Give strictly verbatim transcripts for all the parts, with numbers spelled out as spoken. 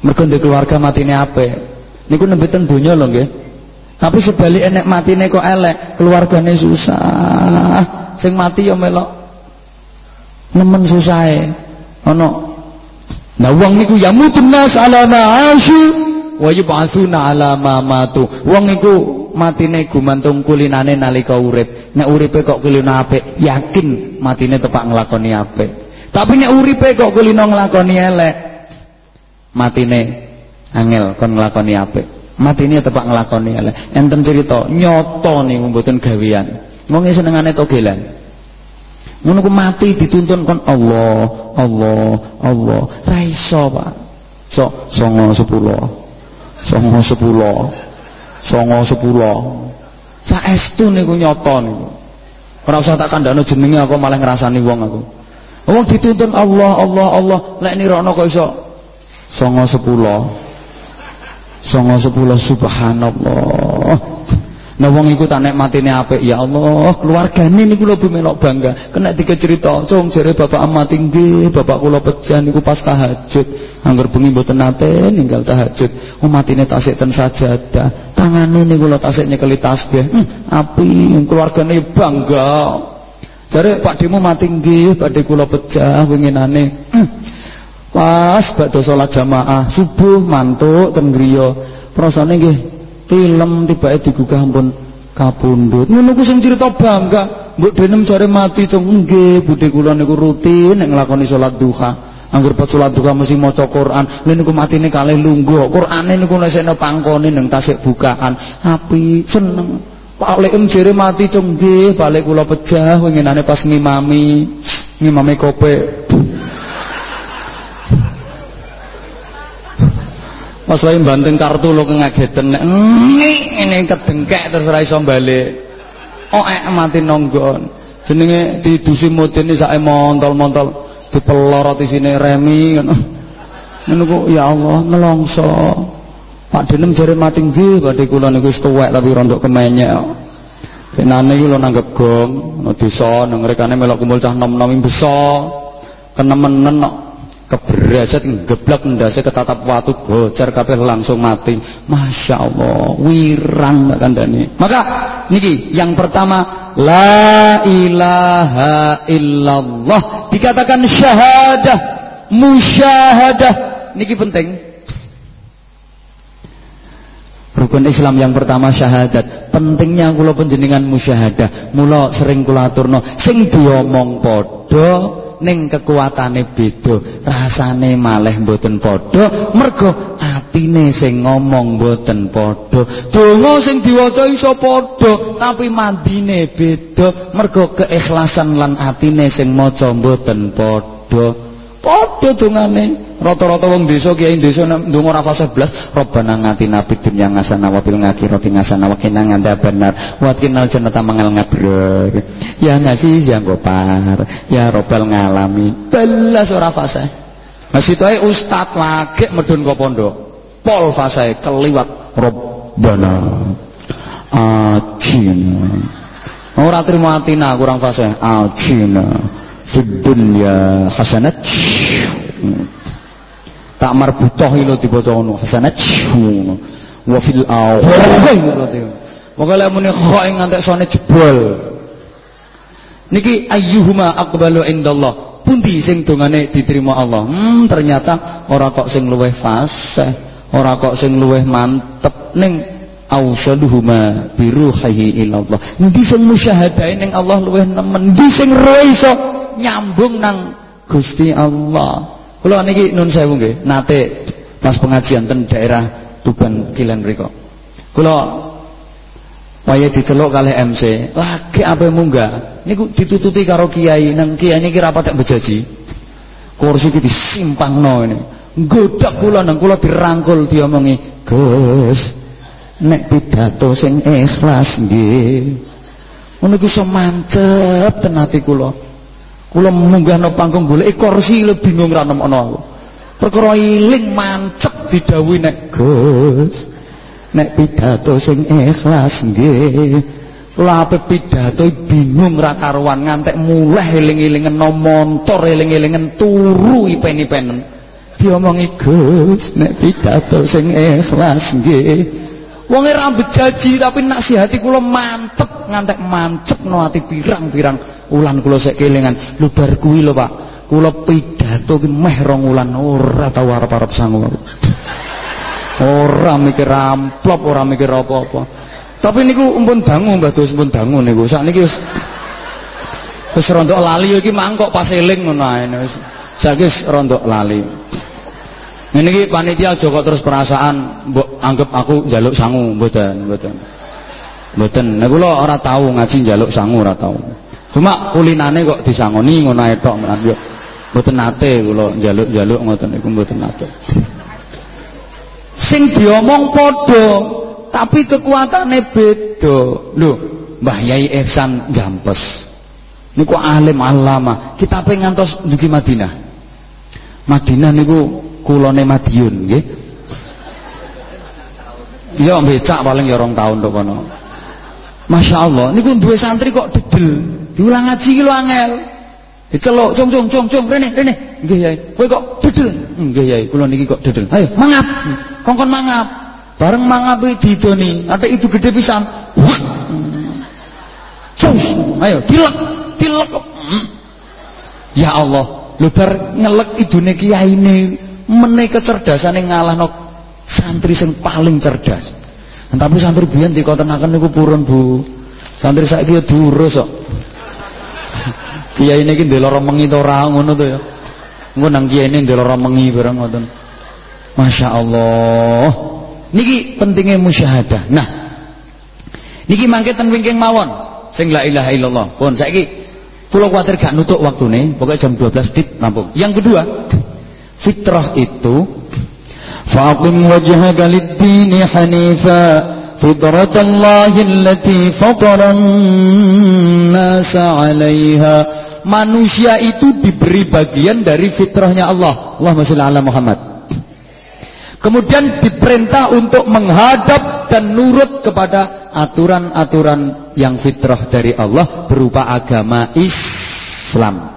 Mergo ndek keluarga matine apik. Niku nembe ten donya lho nggih. Tapi sebaliknya nek matine kok elek, keluargane susah. Sing mati ya melok nemen susahe. Ana nah wong niku ya mutnas ala ma'asyu wa yub'atsuna ala ma matu. Wong iku matine gumantung kulinane nalika urip. Nek uripe kok kulina apik, yakin matine tepak nglakoni apik. Tapi nek uripe kok kulina nglakoni elek, matine angel kon nglakoni apik. Matine tepak nglakoni elek. Enten cerita nyoto niku mboten gawean. Wong senengane togelan. Ngono ku mati dituntun kon Allah, Allah, Allah. Ra iso, Pak. Sok songo sepuluh. Songo sepuluh. Songo sepuluh. Saestu niku nyoto niku. Ora usah tak kandhane jenenge aku malah ngrasani wong aku. Wong dituntun Allah, Allah, Allah. Lek nirono kok iso songo sepuluh. Songo sepuluh subhanallah. Nah wong iku tak nek matine apik ya Allah, keluargane niku lho melok bangga. Kena tiga cerita, cung jare bapak mati nggih, bapak kula pejah niku pas tahajud. Angger bengi mboten nate ninggal tahajud. Oh matine tasik ten sajadah. Tangane niku lho tasik nyekeli tasbih. Hmm, api keluargane bangga. Jare Pak Demo mati nggih, badhe kula pejah winginane. Hmm, pas badhe salat jamaah subuh mantuk ten griya. Prasane nggih film tibake digugah ampun kapundhut. Ngono ku sing cerita bangga. Mbok denem jare mati cung nggih, budhe kula niku rutin nek nglakoni salat duha. Angger pas salat duha mesti maca Quran. Lha niku matine kalih lungguh. Qurane niku nesekno pangkone ning tasik bukaan. Api seneng. Balik jare mati cung nggih, balik kula pejah winginane pas ngimami, ngimami kope. Pas wae banting kartu lho kengageten nek ngene kedengkek terus ora iso balik. Oek mati nonggon. Jenenge didusi mudine sake montol-montol dipelorot isine remi ngono. Ngono ku ya Allah nelongso. Pak Denem jare mati nggih, badhe kula niku wis tuwek tapi rondok kemenyek. Kenane iki lho nanggep gong, desa nang rekane melok kumpul cah nom-nom beso. Kenemenen kok kebreset geblak ndase ketatap watu gocer kabeh langsung mati. Masya Allah, wirang tak kandhani. Maka niki yang pertama la ilaha illallah dikatakan syahadah, musyahadah. Niki penting. Rukun Islam yang pertama syahadat. Pentingnya kula panjenengan musyahadah. Mula sering kula aturno sing diomong padha ning kekuatane beda, rasane malih mboten padha, mergo atine sing ngomong mboten padha. Donga sing diwaca iso padha, tapi mandine beda, mergo keikhlasan lan atine sing maca mboten padha. Padha dongane. Rata-rata wong desa kiai desa ndonga ora fase blas, Rabbana ngatina fid dunya hasanah wa fil akhirati hasanah wa qina adzabannar wa qina jannata mangal ngabrur. Ya ngaji ya gopar, ya robbal ngalami. Belas ora fase. Masih toe ustad lagi medun kok pondok. Pol fase keliwat Rabbana atina. Ora trimo atina kurang fase. Atina fid dunya hasanah. Tak marbutoh ilo dibaca ngono hasanat ngono wa fil akhirati monggo lek muni kok ngantek sone jebol niki ayyuhuma aqbalu indallah pundi sing dongane diterima Allah. Hmm ternyata ora kok sing luweh fasih, ora kok sing luweh mantep ning ausaduhuma biruhihi ilallah. Endi sing musyahadahe ning Allah luweh nemen, endi sing roe iso nyambung nang Gusti Allah. Kula niki nun sewu nggih, nate pas pengajian ten daerah Tuban Kilen mriku. Kula waya diceluk kalih M C, lagi ape munggah. Niku ditututi karo kiai, nang kiai niki rapat bejaji. Kursi iki disimpangno ngene. Nggodak kula nang kula dirangkul diomongi, "Gus, nek pidato sing ikhlas nggih." Ngono iku iso mancep ten ati kula. Kula munggah no panggung golek kursi le bingung ra nemokno aku. Perkara iling mancep didhawuhi nek Gus, nek pidato sing ikhlas nggih. Kula ape pidato bingung ra karuan ngantek muleh eling-elingen no montor eling-elingen turu ipen-ipenen. diomongi Gus nek pidato sing ikhlas nggih. Wong e rambut jaji tapi nasihati kula mantep ngantek mancepno ati pirang-pirang ulan kula sek kelingan. Lho bar kuwi lho Pak, kula pidato ki meh rong ulan ora tau arep-arep sangu. Ora mikir amplop, ora mikir apa-apa. Tapi niku umpun dangu Mbah Dos, umpun dangu niku. Sakniki wis wis rondok lali iki mangkok pas eling ngono ae wis. Saiki wis rondok lali. Ini ki panitia aja kok terus perasaan mbok anggap aku njaluk sangu, mboten, mboten. Mboten. Nek kula ora tau ngaji njaluk sangu ora tau. Cuma kulinane kok disangoni ngono ae tok menan yo. Mboten nate kula njaluk-njaluk ngoten niku mboten nate. Sing diomong padha, tapi kekuatane beda. Lho, Mbah Yai Ihsan Jampes. Niku alim alama, kitabe ngantos dugi Madinah. Madinah niku kulone Madiun nggih. Ya becak paling ya rong taun tok kono. Masyaallah niku duwe santri kok dedel. Diulang ngaji ki lho angel. Diceluk cung cung cung cung rene rene. Nggih Yai. Kowe kok dedel? Nggih Yai, kula niki kok dedel. Ayo mangap. Kongkon mangap. Bareng mangap iki didoni, ate itu gede pisan. Cus. Ayo dilek, dilek. Ya Allah, lho bar ngelek idune kiyaine meneh kecerdasane ngalahno santri sing paling cerdas. Tapi santri biyen dikotenaken niku purun Bu. Santri saiki ya diurus kok. Kiyaine iki ndelok mengi to ora ngono to ya. Engko nang kiyaine ndelok mengi bareng ngoten. Masya Allah. Niki pentingnya musyahadah. Nah, niki mangke ten wingking mawon sing la ilaha illallah. Pun saiki kula kuwatir gak nutuk waktune, pokoknya jam dua belas dit rampung. Yang kedua, fitrah itu faqim wajhaka lid-din hanifa fitratallahi allati fataran nasa 'alaiha. Manusia itu diberi bagian dari fitrahnya Allah. Allahumma shalli ala Muhammad. Kemudian diperintah untuk menghadap dan nurut kepada aturan-aturan yang fitrah dari Allah berupa agama Islam.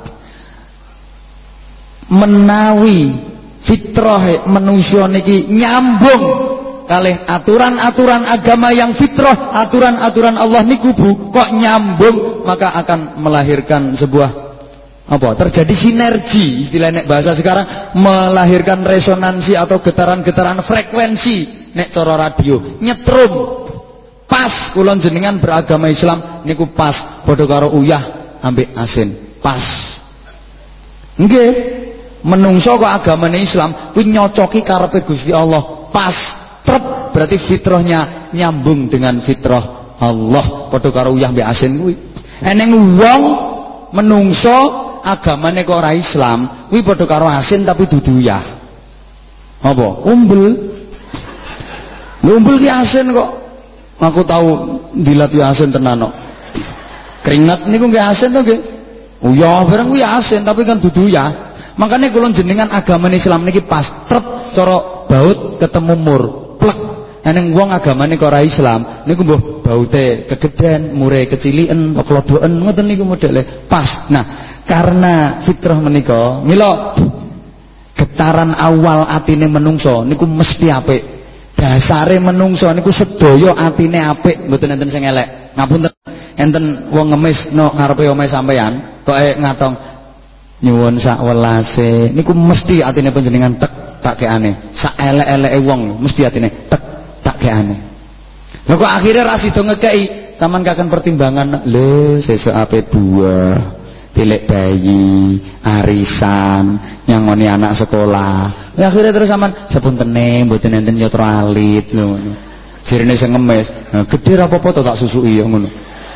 Menawi fitrah manusia niki nyambung kalih aturan-aturan agama yang fitrah, aturan-aturan Allah niku Bu, kok nyambung, maka akan melahirkan sebuah apa? Terjadi sinergi, istilah nek bahasa sekarang, melahirkan resonansi atau getaran-getaran frekuensi nek cara radio, nyetrum. Pas kula jenengan beragama Islam niku pas padha karo uyah ambek asin, pas. Nggih, menungso kok agamane Islam kuwi nyocoki karepe Gusti Allah, pas. Trep, berarti fitrahnya nyambung dengan fitrah Allah padha karo uyah mbek asin kuwi. Eneng wong menungso agamane kok ora Islam kuwi padha karo asin tapi dudu uyah. Apa? Umbel. Lho umbel ki asin kok. Aku tahu dilat yo asin tenan kok. Keringat niku nggih asin to nggih. Uyah bareng kuwi asin tapi kan dudu uyah. Makanya kula jenengan agamane Islam niki pas trep cara baut ketemu mur. Plek. Eneng wong agamane kok ora Islam niku mbuh baute kegeden, mure keciliken, klodoken ngoten niku modele pas. Nah, karena fitrah menika mila getaran awal atine menungso niku mesti apik. Dasare menungso niku sedaya atine apik, mboten enten sing elek. Ngapunten, enten wong ngemis no ngarepe omahe sampean, kok ngatong nyuwun sak welase niku mesti atine panjenengan tek tak keane. Sak elek-eleke wong mesti atine tek tak keane. Lha kok akhire ra sida ngekeki, sampean kaken pertimbangan, lho sesuk ape buah, pilek bayi, arisan, nyangoni anak sekolah. Ya akhirnya terus sampean sepuntene mboten enten yatra alit lho ngono. Jirene sing ngemis, nah, gedhe ra apa-apa to tak susuki ya ngono.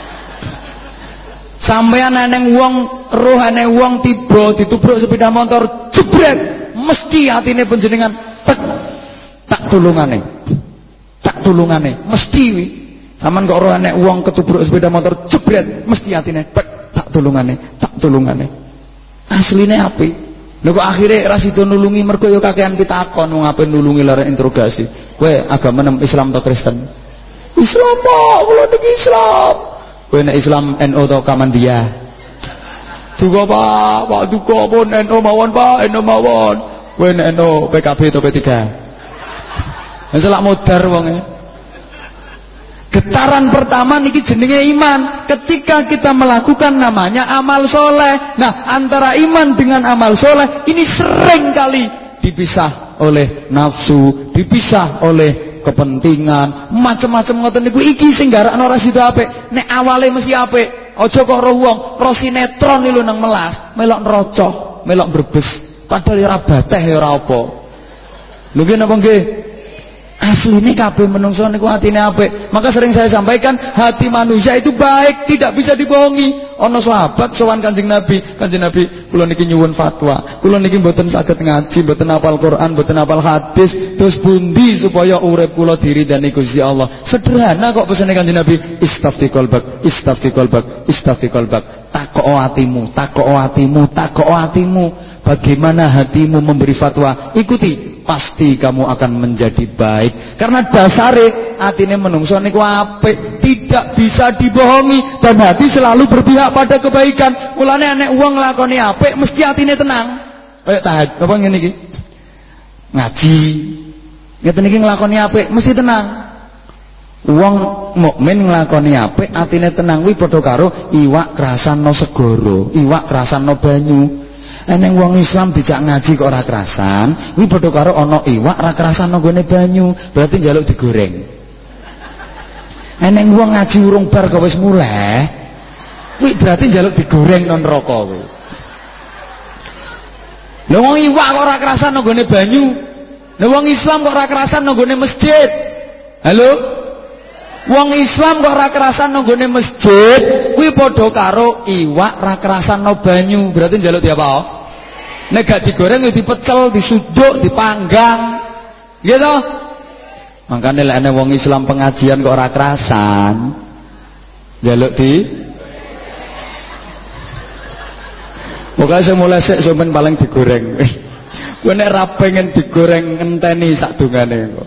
Sampeyan eneng wong roh eneng wong tiba ditubruk sepeda motor jebret, mesti atine panjenengan tek tak tulungane. Tak tulungane, mesti wi. Sampeyan kok roh enek wong ketubruk sepeda motor jebret, mesti atine tek tak tulungane, tak tulungane. Asline apik. Lho kok akhire ra sida nulungi mergo ya kakean pitakon wong ape nulungi lare interogasi. Kowe agama Islam atau Kristen? Islam, Pak, kula niki Islam. Kowe nek Islam N U atau Kamandia? Duga Pak, Pak duga pun N U mawon Pak, N U mawon. Kowe nek eno P K B atau P tiga. Wis lak modar wonge. Getaran pertama niki jenenge iman. Ketika kita melakukan namanya amal soleh. Nah, antara iman dengan amal soleh ini sering kali dipisah oleh nafsu, dipisah oleh kepentingan, macam-macam ngoten niku. Iki sing garakno ora sida apik. Nek awale mesti apik. Aja kok roh wong, roh sinetron iki lho nang melas, melok nerocoh, melok brebes. Padahal ora bateh ora apa. Lho nggih napa nggih? Asline kabeh menungso niku atine apik. Maka sering saya sampaikan, hati manusia itu baik, tidak bisa dibohongi. Ana sahabat sowan Kanjeng Nabi, Kanjeng Nabi, kula niki nyuwun fatwa. Kula niki mboten saged ngaji, mboten hafal Quran, mboten hafal hadis. Terus pundi supaya urip kula diridani Gusti Allah? Sederhana kok pesene Kanjeng Nabi, istafti qalbak, istafti qalbak, istafti qalbak. Takok atimu, takok atimu, takok atimu. Bagaimana hatimu memberi fatwa? Ikuti, pasti kamu akan menjadi baik. Karena dasare atine menungso niku apik, tidak bisa dibohongi, dan hati selalu berpihak pada kebaikan. Mulane nek wong nglakoni apik mesti atine tenang. Kayak tahajud apa ngene iki? Ngaji. Ngeten iki nglakoni apik mesti tenang. Wong mukmin nglakoni apik atine tenang kuwi padha karo iwak krasano segara, iwak krasano banyu. Eneng wong Islam dijak ngaji kok ora kerasan, kuwi padha karo ana iwak ra kerasan nggone banyu, berarti njaluk digoreng. Eneng wong ngaji urung bar kok wis muleh, kuwi berarti njaluk digoreng nang neraka kuwi. Lha wong iwak kok ora kerasan nggone banyu. Lha wong Islam kok ora kerasan nggone masjid. Halo? Wong Islam kok ora kerasan nggone masjid, kuwi padha karo iwak ra kerasan no banyu, berarti njaluk diapa? Nek gak digoreng ya dipecel, disuduk, dipanggang. Gitu. Makane lek ana wong Islam pengajian kok ora kerasan, njaluk di Pokoke sing mulai sik sampean paling digoreng. Kowe nek ra pengen digoreng ngenteni sak dungane kok.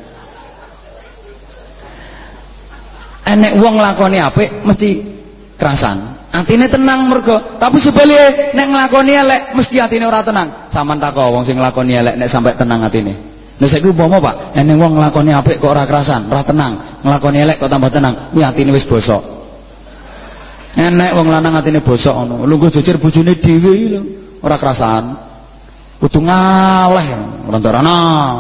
Enek wong nglakoni apik mesti kerasan. Atine tenang mergo, tapi sebaliknya nek nglakoni elek mesti atine ora tenang. Saman takok wong sing nglakoni elek nek sampai tenang atine. Lha saiki umpama Pak, enek wong nglakoni apik kok ora kerasan, ora tenang. Nglakoni elek kok tambah tenang, kuwi atine wis bosok. Enek wong lanang atine bosok ngono. Lungguh jejer bojone dhewe iki lho, ora kerasan. Kudu ngaleh rontorana.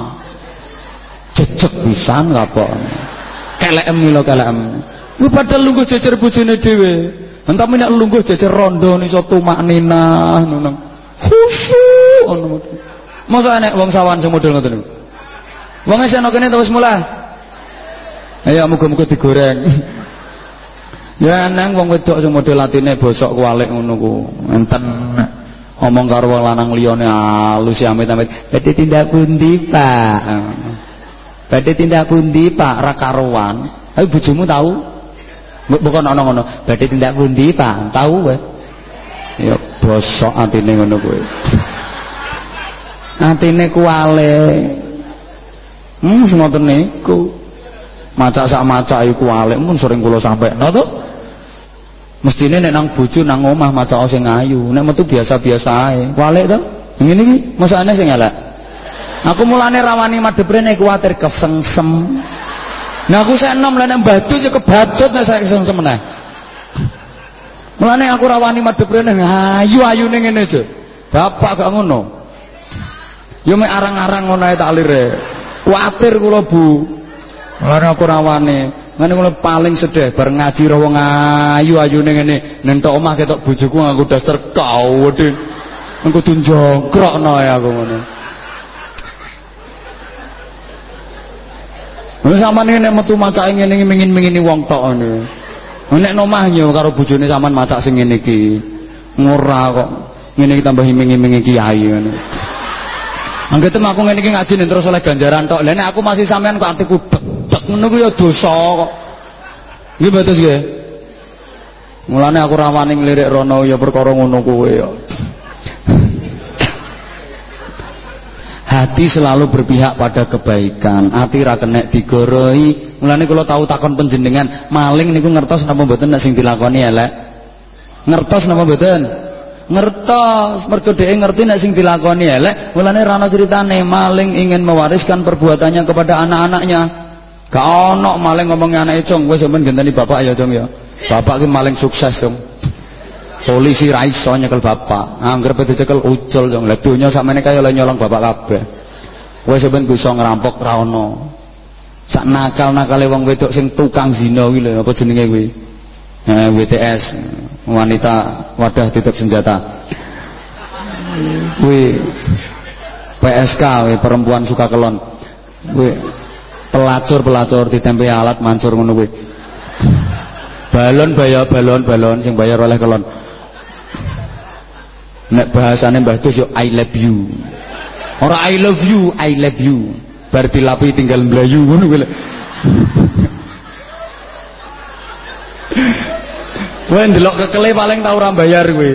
Jejeg pisan kapok. Kelem lho kelem. Kuwi padahal lungguh jejer bojone dhewe. Entah nek lungguh jejer rondo iso tumak ninah ngono. Khusyuk ngono. Mosok enek wong sawan sing model ngoten niku. Wong wis ana kene wis mulai. Ayo muga-muga digoreng. Ya nang wong wedok sing model atine bosok kualik ngono ku. Enten ngomong karo wong lanang liyane alus amit-amit. Badhe tindak pundi, Pak? Badhe tindak pundi, Pak? Ra karuan. Ayo bojomu tahu? Bukan ana ngono. Badhe tindak pundi, Pak? Tahu kowe? Ya bosok atine ngono kuwi. Atine kualik. Hmm ngoten niku. Macak sak macak iku kualik mun sering kula sampekno to. Mestine nek nang bojo nang omah macak sing ayu, nek metu biasa-biasa ae. Kualik to? Ngene iki masakane sing elek. Aku mulane rawani madhep rene kuwatir kesengsem. Nah aku sik enom lan mbadut ya kebacut nek saya kesengsem meneh. Mulane aku rawani madhep rene ayu-ayune ngene aja. Bapak gak ngono. Yo mek arang-arang ngono ae tak lire. Kuwatir kula Bu. Mulane aku rawani. Ngene kula paling sedih bareng ngaji ro wong ayu-ayune ngene. Nentok omah ketok bojoku nganggo daster kawedhe. Engko kudu njongkrokno ae aku ngono. Wis sampeyan nek metu macake ngene iki mingin-mingini wong tok ngene. Nek nomah yo karo bojone sampean macak sing ngene iki. Ora kok. Ngene iki tambah iming-imingi kiai ngene. Anggete aku ngene iki ngaji terus oleh ganjaran tok. Lah nek aku masih sampean kok atiku deg ngono ku ya dosa kok. Nggih mboten nggih. Mulane aku rawani nglirik rono ya perkara ngono kuwe ya. Hati selalu berpihak pada kebaikan. Hati ra kenek digoroi. Mulane kula tau takon panjenengan, maling niku ngertos napa mboten nek sing dilakoni elek? Ngertos napa mboten? Ngertos, mergo dhek ngerti nek sing dilakoni elek, mulane ra ono critane maling ingin mewariskan perbuatannya kepada anak-anaknya. Gak ono maling ngomongnya anake, "Cung, kowe sampean genteni bapak ya, Cung ya." Bapak ki maling sukses, Cung. Polisi ra iso nyekel bapak. Anggere dicekel ucul, Cung. Lah donya sampeyan kaya oleh nyolong bapak kabeh. Kowe sampean bisa ngerampok ra ono. Sak nakal-nakale wong wedok sing tukang zina kuwi lho, apa jenenge kuwi? Nah, W T S, wanita wadah titip senjata. Kuwi P S K, kuwi perempuan suka kelon. Kuwi pelacur-pelacur ditempe alat mancur ngono kuwi. Balon bayar balon balon sing bayar oleh kelon. Nek bahasane Mbah Dus yo I love you. Ora I love you, I love you. Bar dilapi tinggal mlayu ngono kuwi lho. Kowe ndelok kekele paling tau ora bayar kowe.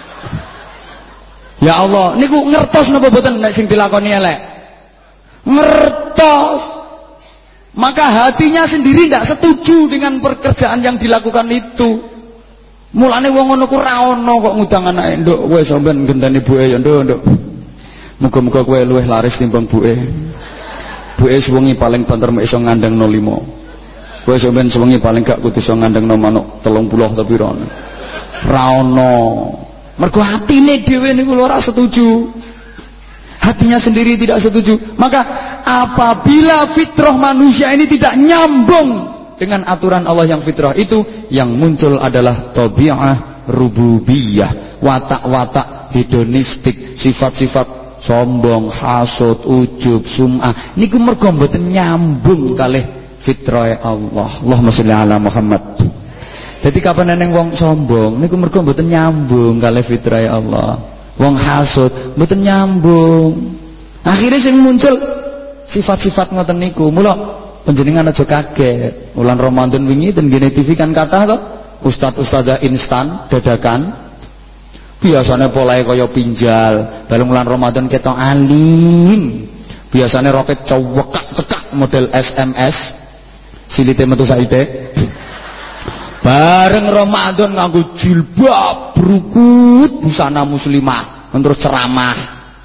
Ya Allah, niku ngertos napa boten nek sing dilakoni elek? Ngertos. Maka hatinya sendiri tidak setuju dengan pekerjaan yang dilakukan itu. Mulane wong ngono ku ra ono kok ngudang anake, "Nduk, kowe sampean genteni buke ya, Nduk, Nduk. Muga-muga kowe luwih laris timbang buke. Buke suwengi paling banter mek iso ngandeng nol lima. Kowe sampean suwengi paling gak kudu iso ngandeng nol manuk telung puluh tapi ra ono." Ra ono. Mergo atine dhewe niku ora setuju. Hatinya sendiri tidak setuju. Maka apabila fitrah manusia ini tidak nyambung dengan aturan Allah yang fitrah itu, yang muncul adalah tabi'ah rububiyah, watak-watak hedonistik, sifat-sifat sombong, hasud, ujub, sum'ah. Niku mergo mboten nyambung kalih fitrah Allah. Allahumma sholli ala Muhammad. Jadi kapan neneng wong sombong niku mergo mboten nyambung kalih fitrah Allah. Wong hasud mboten nyambung. Akhirnya sing muncul sifat-sifat ngoten niku. Mula panjenengan aja kaget. Wulan Ramadan wingi ten Gene T V kan kathah to ustad-ustadzah instan dadakan. Biasane polahe kaya pinjal. Bareng wulan Ramadan ketok alim. Biasane roket cowekak-cekak model S M S. Silite metu saite. Bareng Ramadan nganggo jilbab, berukut, busana muslimah, terus ceramah.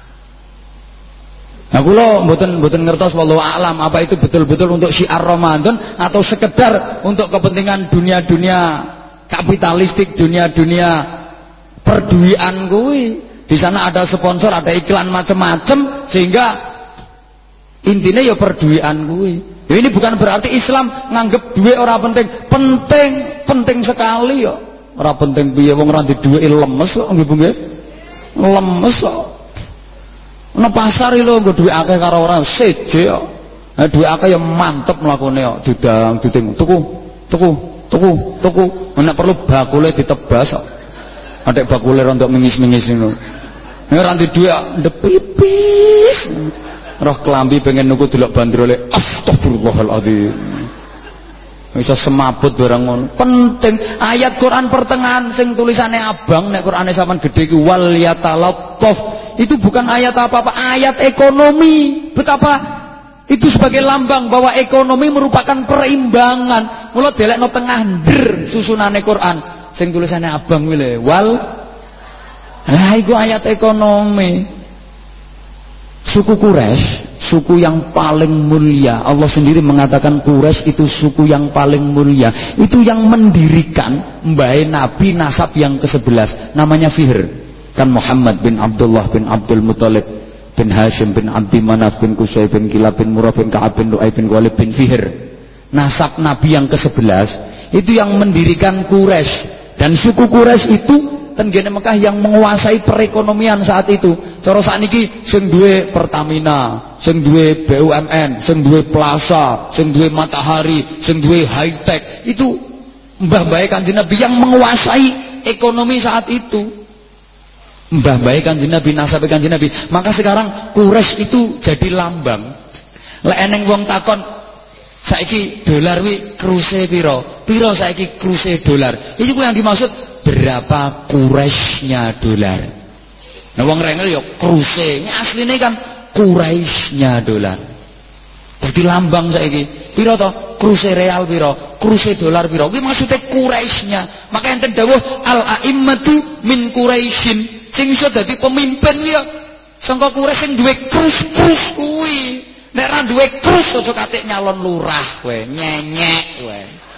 Nah kula mboten mboten ngertos wallahu a'lam apa itu betul-betul untuk syiar Ramadan atau sekedar untuk kepentingan dunia-dunia kapitalistik, dunia-dunia perduian kuwi. Di sana ada sponsor, ada iklan macam-macam sehingga intinya ya perduian kuwi. Ya ini bukan berarti Islam nganggep duit ora penting. Penting, penting sekali ya. Ora penting piye wong ora duwe lemes kok nggih Bu nggih. Lemes kok. Nang pasar lho nggo duit akeh karo ora seje kok. Nah duit akeh ya mantep mlakune kok, dudang duding tuku, tuku, tuku, tuku. Nek perlu bakule ditebas kok. Adek bakule rontok mengis-mengis ngono. Nek ora duwe duit ndep pipis. Roh kelambi pengen nuku delok bandrole, astagfirullahaladzim. Bisa semaput barang ngono. Penting ayat Quran pertengahan sing tulisannya abang nek Qurane sampean gedhe iki wal yatalattaf. Itu bukan ayat apa-apa, ayat ekonomi. Betapa itu sebagai lambang bahwa ekonomi merupakan perimbangan. Mula delekno tengah nder susunane Quran sing tulisannya abang kuwi lho wal. Lah iku ayat ekonomi. Suku Quraisy, suku yang paling mulia. Allah sendiri mengatakan Quraisy itu suku yang paling mulia. Itu yang mendirikan mbae Nabi nasab yang kesebelas. Namanya Fihr. Kan Muhammad bin Abdullah bin Abdul Muthalib bin Hashim bin Abdi Manaf bin Qusay bin Kilab bin Murrah bin Ka'ab bin Lu'ay bin Ghalib bin Fihr. Nasab Nabi yang kesebelas itu yang mendirikan Quraisy. Dan suku Quraisy itu ten gene Mekah yang menguasai perekonomian saat itu. Cara sakniki sing duwe Pertamina, sing duwe B U M N, sing duwe Plaza, sing duwe Matahari, sing duwe High Tech, itu mbah-mbahe Kanjeng Nabi yang menguasai ekonomi saat itu. Mbah-mbahe Kanjeng Nabi, nasabe Kanjeng Nabi. Maka sekarang Quraisy itu jadi lambang. Lek eneng wong takon saiki dolar wi kruse piro? Piro saiki kruse dolar? Itu yang dimaksud berapa Quraisynya dolar. Nah wong rengel ya kruse, ini aslinya kan Quraisynya dolar. Dadi lambang saiki. Piro to? Kruse real piro? Kruse dolar piro? Kuwi maksude Quraisynya. Maka enten dawuh al-a'immatu min Quraisyin. Sing iso dadi pemimpin ya sangka Quraisy sing duwe krus-krus kuwi. Nek ra duwe krus aja katik nyalon lurah kowe, nyenyek kowe.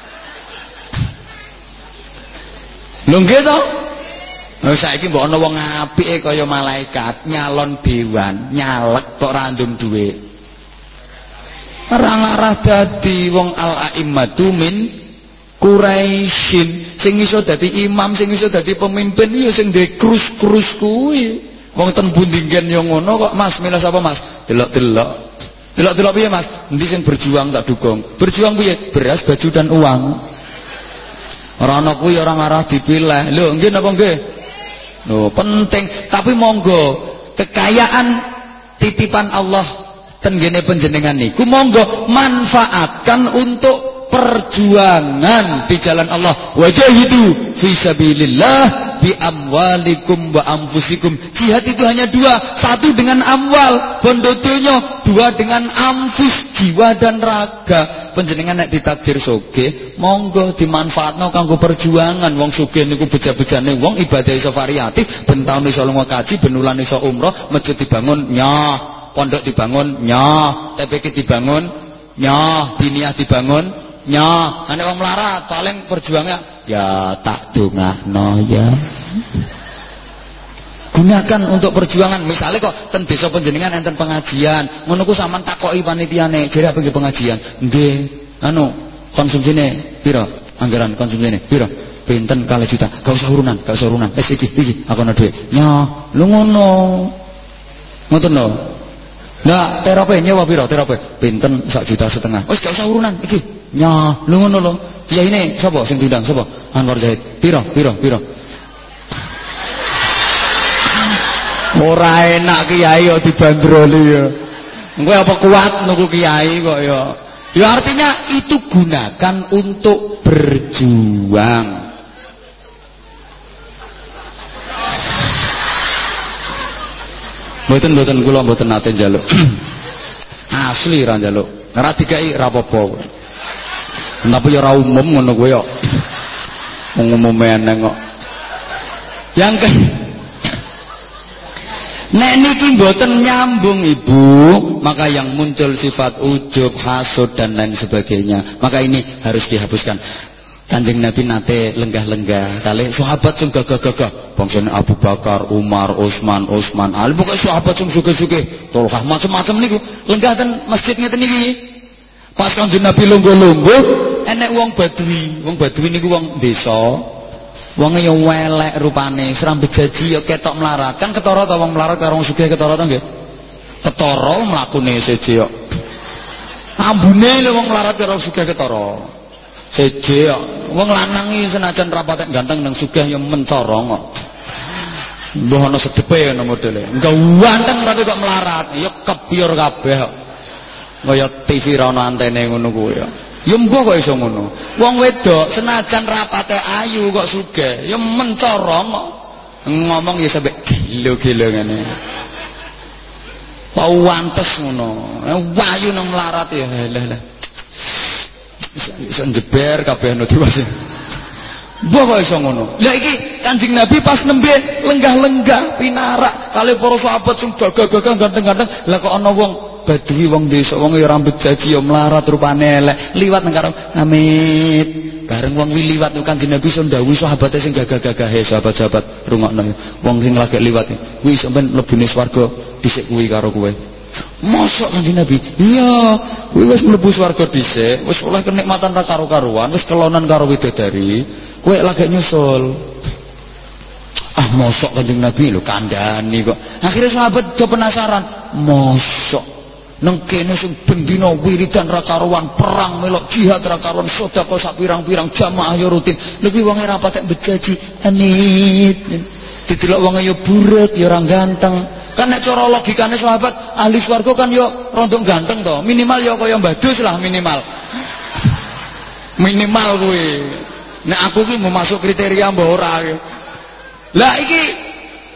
Lho nggih to? Lah saiki mbok ana wong apike kaya malaikat nyalon dewan, nyalek tok ra ndum dhuwit. Ora ngarah dadi wong al-a'immatu min Quraisyin. Sing iso dadi imam, sing iso dadi pemimpin ya sing duwe krus-krus kuwi. Wong ten bundingen yo ngono kok Mas, milih sapa Mas? Delok-delok. Delok-delok piye Mas? Endi sing berjuang tak dukung. Berjuang piye? Beras, baju dan uang. Ora ana kuwi ora ngarah dipilih. Lho, nggih napa nggih? Lho, penting. Tapi monggo kekayaan titipan Allah tenggene panjenengan niku monggo manfaatkan untuk perjuangan di jalan Allah. Wajahidu fi sabilillah bi amwalikum wa anfusikum. Jihad itu hanya dua, satu dengan amwal bondo donya, dua dengan anfus jiwa dan raga. Panjenengan nek ditakdir sugih monggo dimanfaatno kanggo perjuangan. Wong sugih niku beja-bejane wong ibadah iso variatif, ben taun iso lunga kaji, ben wulan iso umroh, masjid dibangun nyah, pondok dibangun nyah, T P K dibangun nyah, diniyah dibangun nyah. Nek wong melarat paling perjuangnya ya tak dongakno ya. Gunakan untuk perjuangan. Misalnya kok ten desa panjenengan enten pengajian, ngono ku sampean takoki panitiane, jare apa nggih pengajian? Nggih. Anu, konsumsine pira? Anggaran konsumsine pira? Pinten kali juta. Gak usah urunan, gak usah urunan. Wis iki, iki aku ana dhuwit. Nyah, lu ngono. Ngoten lho. Nah, terape nyewa piro terape? Pinten sak juta setengah. Wis gak usah urunan iki. Nyah, lu ngono lho. Kiai ini sapa sing diundang sapa? Anwar Zahid. Piro? Piro? Piro? Ora enak kiai yo dibandroli ya. Engko apa kuat nunggu kiai kok ya. Ya artinya itu gunakan untuk berjuang. Mboten-mboten kula mboten nate njaluk. Asli ra njaluk. Ora dikai ra apa-apa. Napa ya ora umum ngono kuwi kok. Wong umume eneng kok. Yang ke Nek niki mboten nyambung Ibu, maka yang muncul sifat ujub, hasud dan lain sebagainya. Maka ini harus dihapuskan. Kanjeng Nabi nate lenggah-lenggah kali sahabat sing gagah-gagah, bangsane Abu Bakar, Umar, Utsman, Utsman, Ali, pokoke sahabat sing sugih-sugih, Tolkah macam-macam niku, lenggah ten masjid ngeten niki. Pas Kanjeng Nabi lungguh-lungguh, enek wong Badui, wong Badui niku wong desa. Wonge yo welek rupane, serambut jaji yo ketok melarat. Kan ketara ta wong melarat karo wong sugih ketara ta nggih? Ketara mlakune seje yo. Ambune lho wong melarat karo sugih ketara. Seje yo. Wong lanang iki senajan rapatek ganteng nang sugih yo mencorong kok. Mbah ana sedepe ngono modele. Enggak ganteng tapi kok melarat, yo kepiur kabeh kok. Kaya T V ra ono antene ngono kuwi yo. Ya mbok kok iso ngono. Wong wedok senajan rapate ayu kok sugih, ya mencorong kok. Ngomong ya sampe gelo-gelo ngene. Kok wantes ngono. Wayu nang melarat ya lah lah. Iso njeber kabeh anu diwasi. Mbok kok iso ngono. Lah iki Kanjeng Nabi pas nembe lenggah-lenggah pinarak kali para sahabat sing gagah-gagah ganteng-ganteng. Lah kok ana wong Badui wong desa wong ya rambut jaji ya melarat rupane elek liwat nang karo amit bareng wong wi liwat Kanjeng Nabi iso ndhawuhi sahabate sing gagah-gagahe sahabat-sahabat rungokno wong sing lagi liwat kuwi sampean mlebune swarga dhisik kuwi karo kowe. Mosok Kanjeng Nabi? Iya, kuwi wis mlebu swarga dhisik, wis oleh kenikmatan ra karo-karuan, wis kelonan karo widodari, kowe lagi nyusul. Ah mosok Kanjeng Nabi lho kandhani kok. Akhirnya sahabat do penasaran, mosok nang kene sing bendina wiridan ra karuan, perang melok jihad ra karuan, sedekah sak pirang-pirang jamaah ya rutin. Lha kuwi wong ora patek bejaji anit. Didelok wong ya buret ya ora ganteng. Kan nek cara logikane sahabat ahli swarga kan ya rondong ganteng to. Minimal ya kaya mbadus lah minimal. Minimal kuwi. Nek aku ki mau masuk kriteria mbah ora. Lah iki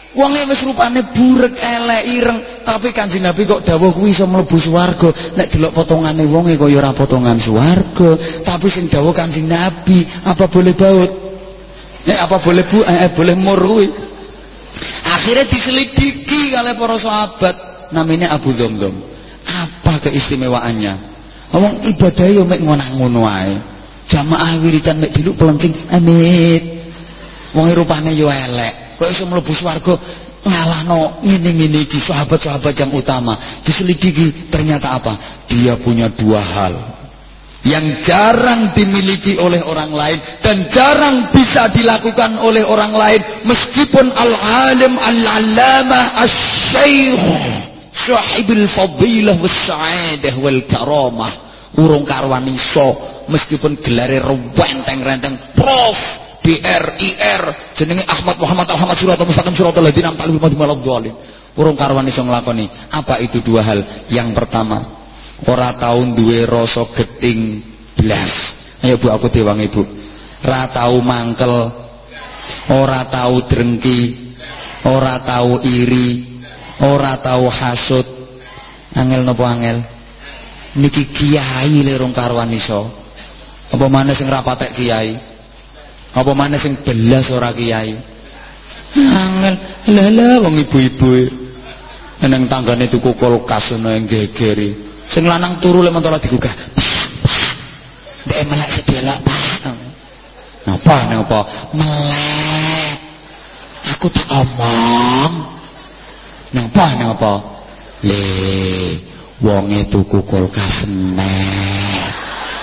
Wonge wis rupane burek elek ireng, tapi Kanjeng Nabi kok dawuh kuwi iso mlebu swarga. Nek delok potongane wonge kaya ora potongan swarga, tapi sing dawuh Kanjeng Nabi, apa boleh baut? Nek apa boleh bu eh, boleh mur kuwi. Akhirnya diselidiki oleh para sahabat, namanya Abu Dzamdzam. Apa keistimewaannya? Ngomong ibadah yo mek ngono wae. Jamaah wiridan mek diluk pelengking amit. Wong rupane yo elek. Kok iso mlebu swarga ngalahno ngene-ngene iki sahabat-sahabat yang utama. Diselidiki ternyata apa? Dia punya dua hal yang jarang dimiliki oleh orang lain dan jarang bisa dilakukan oleh orang lain, meskipun al-alim al-allamah asy-syaikh sahibul fadilah was-sa'adah wal karamah urung karuan iso, meskipun gelare renteng-renteng prof B R I R jenenge Ahmad Muhammad Ahmad Suratul Mustaqim Suratul Ladzina an'amta 'alaihim ghairil dhalin. Urung karuan iso nglakoni. Apa itu dua hal? Yang pertama, ora tau duwe rasa gething blas. Ayo Bu, aku dewangi Bu. Ora tau mangkel, ora tau drengki, ora tau iri, ora tau hasud. Angel napa angel? Niki kiai le rong karuan iso. Apa maneh sing rapatek kiai? Apa maneh sing belas ora kiai? Angel, lha wong ibu-ibu nang tanggane tuku kulkas ngono yang gegeri. Sing lanang turu lek mentolo digugah. Ndek melek sedelok, Pak. Napa napa? Melek. Aku tak omong. Napa napa? Le, wonge tuku kulkas nek.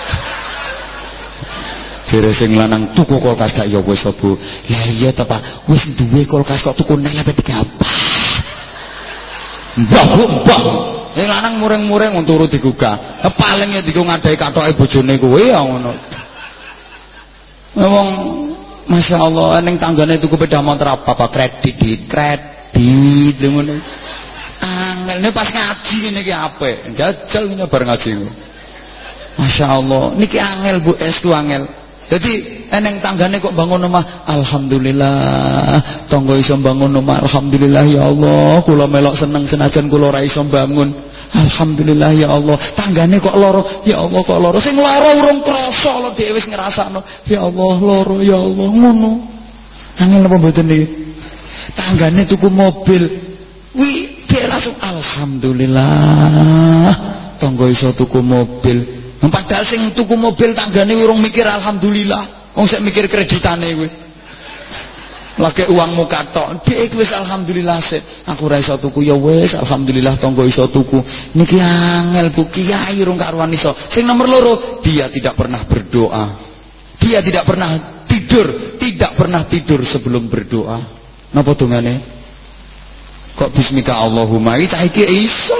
Jere sing lanang tuku kulkas gak ya wis Bu. Lah iya ta Pak, wis duwe kulkas kok tuku nek lebet digapah. Mbah Bu, mbah. Sing lanang muring-muring turu digugah. Paling ya diku ngadai kathoke bojone kuwi ya ngono. Wong masyaallah ning tanggane tuku sepeda motor apa kredit, kredit ngono. Angel pas ngaji ngene iki apik. Jajal nyobar ngaji. Masyaallah niki angel Bu, estu angel. Jadi eneng tanggane kok bangun omah, alhamdulillah. Tangga iso bangun omah, alhamdulillah ya Allah. Kula melok seneng senajan kula ora iso bangun. Alhamdulillah ya Allah. Tanggane kok loro, ya Allah kok loro. Sing loro urung krasa lho dhewe wis ngrasakno. Ya Allah loro ya Allah ngono. Angel apa mboten niki? Tanggane tuku mobil. Wi dhek langsung alhamdulillah. Tangga iso tuku mobil. Padahal sing tuku mobil tanggane urung mikir alhamdulillah. Wong sik mikir kreditane kuwi. Lagi uangmu katok, dhek wis alhamdulillah sik. Aku ora iso tuku ya wis alhamdulillah tangga iso tuku. Niki angel Bu, kiai urung karuan iso. Sing nomor loro, dia tidak pernah berdoa. Dia tidak pernah tidur, tidak pernah tidur sebelum berdoa. Napa dongane? Kok bismika Allahumma iki cah iki iso.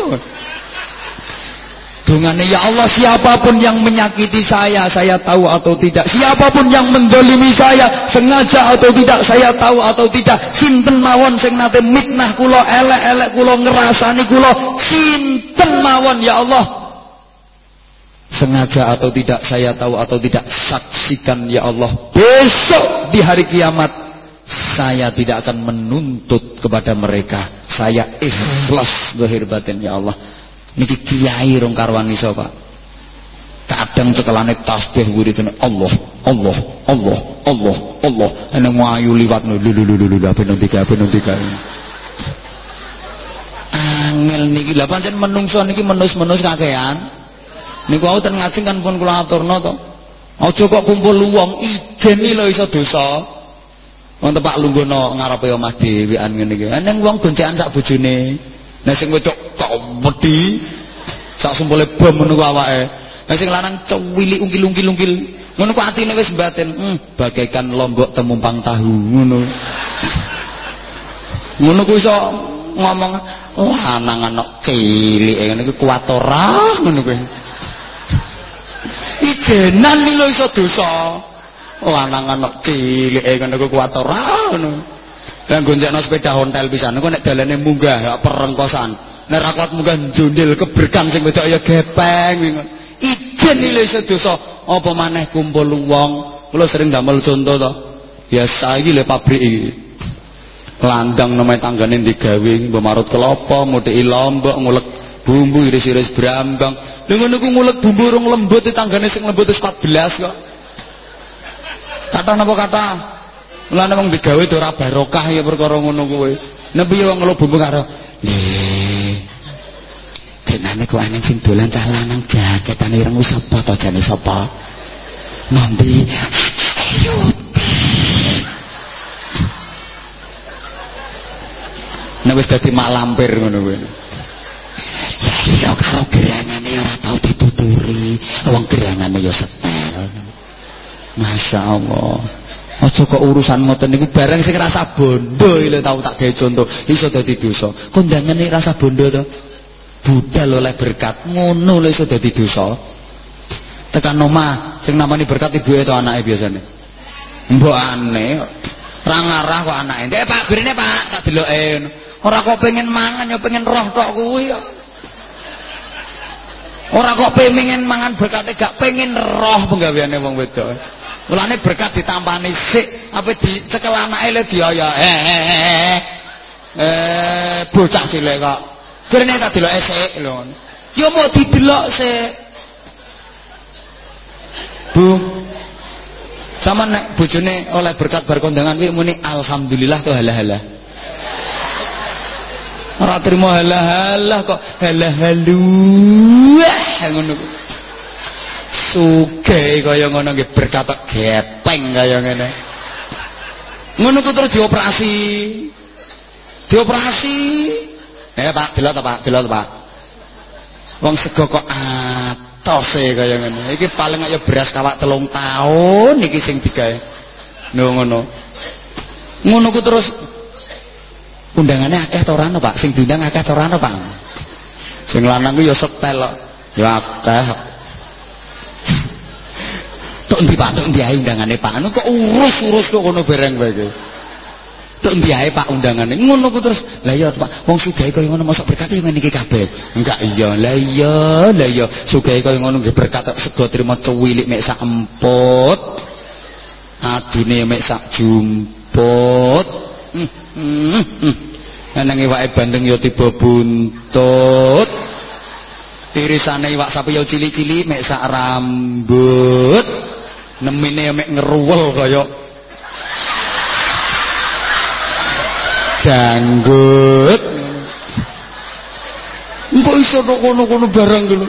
Dungane, ya Allah, siapapun yang menyakiti saya, saya tahu atau tidak. Siapapun yang mendolimi saya, sengaja atau tidak, saya tahu atau tidak. Sinten mawon sing nate mitnah kula, elek-elek kula, ngerasani kula, sinten mawon ya Allah. Sengaja atau tidak, saya tahu atau tidak, saksikan ya Allah. Besok di hari kiamat, saya tidak akan menuntut kepada mereka. Saya ikhlas zahir batin ya Allah. Niki kiai rong karuan iso Pak. Kadang cekelane tasbih wiridane Allah, Allah, Allah, Allah, Allah. Ana wayu liwat lho lho lho lho ben tiga ben tiga. Angel niki lha pancen menungso niki menus-menus kakean. Niku wau ten ngaji kan pun kula aturna to. Aja kok kumpul wong ijen iki lho iso dosa. Wong tepak lungguhna ngarepe omah dhewean ngene iki. Ning wong goncekan sak bojone. Nah sing wedok komedi sak sumpule bom ngono awake. Nah sing lanang cuwili ungkil-ungkil-ungkil. Ngono kok atine wis batin, hmm, bagaikan lombok temumpang tahu ngono. Ngono ku iso ngomong lanang anak cilik ngene iki kuat ora ngono kuwi. Ijenan iki lho iso dosa. Lanang anak cilik ngene ku kuat ora ngono. Lah gonjekno sepeda hontel pisan engko nek dalane munggah ya perengkosan. Nek ra kuat munggah njondil keberkan sing wedok ya gepeng. Ijen iki lho iso dosa. Apa maneh kumpul wong. Kula sering damel contoh to. Biasa iki lho pabrik iki. Landang namanya tanggane digawe mbok marut kelapa, muthiki lombok, ngulek bumbu iris-iris brambang. Lha ngono ku ngulek bumbu rung lembut di tanggane sing lembut wis empat belas kok. Kathah napa kathah? Mulane wong digawe ora barokah ya perkara ngono kuwi. Nek piye wong ngelo bumbu karo nggih. Kenane kok aneh sing dolan cah lanang jaketane ireng sapa to jane sapa? Nanti ayo. Nek wis dadi mak lampir ngono kuwi. Ya iya karo gerangane ora tau dituturi. Wong gerangane ya setel. Masya Allah. Aja kok urusan ngoten niku barang sing rasa bondo lho tau tak gawe contoh iso dadi dosa. Kondangane rasa bondo to. Budal oleh berkat ngono lho iso dadi dosa. Tekan omah sing namani berkat ibuke to anake biasane. Mbok aneh ra ngarah kok anake. "Ndek Pak, gurine Pak, tak deloke." Ora kok pengen mangan ya pengen roh tok kuwi ya. Ora kok pengen mangan berkate gak pengen roh penggaweane wong wedok. Mulane berkat ditampani sik apa dicekel anake le diaya. Eh eh eh. Eh bocah cilik kok. Gurine tak deloke sik lho. Ya mau didelok sik. Bu. Sama nek bojone oleh berkat bar kondangan kuwi muni alhamdulillah to halah-halah. Ora trimo halah-halah kok halah-halu. Ngono. Sugih kaya ngono nggih berkat gepeng kaya ngene. Ngono ku terus dioperasi. Dioperasi. Eh Pak, delok to Pak, delok to Pak. Wong sego kok atose kaya ngene. Iki paling kaya beras kawak telung taun iki sing digawe. Lho ngono. Ngono ku terus undangannya akeh to ora Pak? Sing diundang akeh to ora Pak? Sing lanang ku ya setel kok. Ya akeh. Tok ndi Pak, tok ndi ae undangane Pak? Anu kok urus-urus kok ngono bareng wae iki. Tok ndi ae Pak undangane? Ngono ku terus. Lah iya Pak, wong sugih kaya ngono mosok berkat yo ngene iki kabeh. Enggak iya. Lah iya, lah iya sugih kaya ngono nggih berkat sego trimo cuwilik mek sak emput. Adune mek sak jumput. Hmm, hmm, hmm. Nang iwake bandeng ya tiba buntut. Irisane iwak sapi ya cili-cili mek sak rambut. Nemine mek ngeruwel kaya janggut. Engko iso tok kono-kono barang lho.